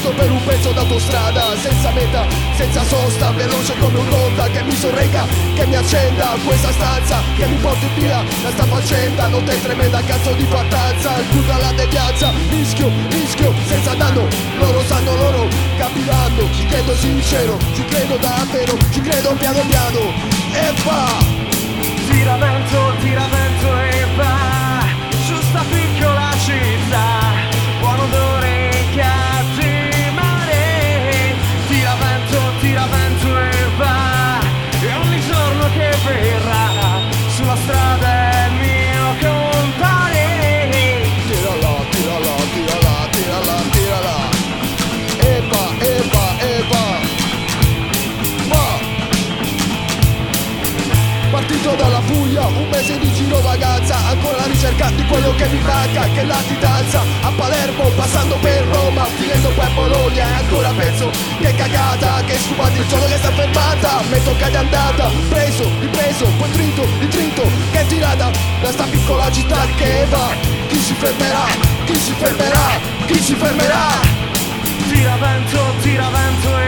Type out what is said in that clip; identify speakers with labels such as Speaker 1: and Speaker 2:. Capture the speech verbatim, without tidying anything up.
Speaker 1: giusto per un pezzo d'autostrada, senza meta, senza sosta, veloce come un'onda che mi sorregga, che mi accenda questa stanza, che mi porti via da sta faccenda. Notte tremenda, cazzo di fattanza, il culo alla devianza, rischio, rischio, senza danno, loro sanno, loro capiranno. Ci credo sincero, ci credo davvero, ci credo piano piano, e va!
Speaker 2: Tira vento, tira vento e va, su sta piccola città, buon odore che di mare. Tira vento, tira vento e va, e ogni giorno che verrà, sulla strada è il mio compare.
Speaker 1: Tirala, tirala, tirala, tirala, tirala, e va, e va, e va, va! Partito dalla Puglia, un mese di giro vacanza, ancora la ricerca di quello che mi manca, che latitanza. A Palermo, passando per Roma, finendo poi a Bologna, e ancora penso che cagata, che sfumati il giorno che sta fermata. Metto che è andata, preso, ripreso, poi trito, ritrito, che è tirata da sta piccola città che va. Chi si fermerà, chi si fermerà, chi si fermerà?
Speaker 2: Tira vento, tira vento e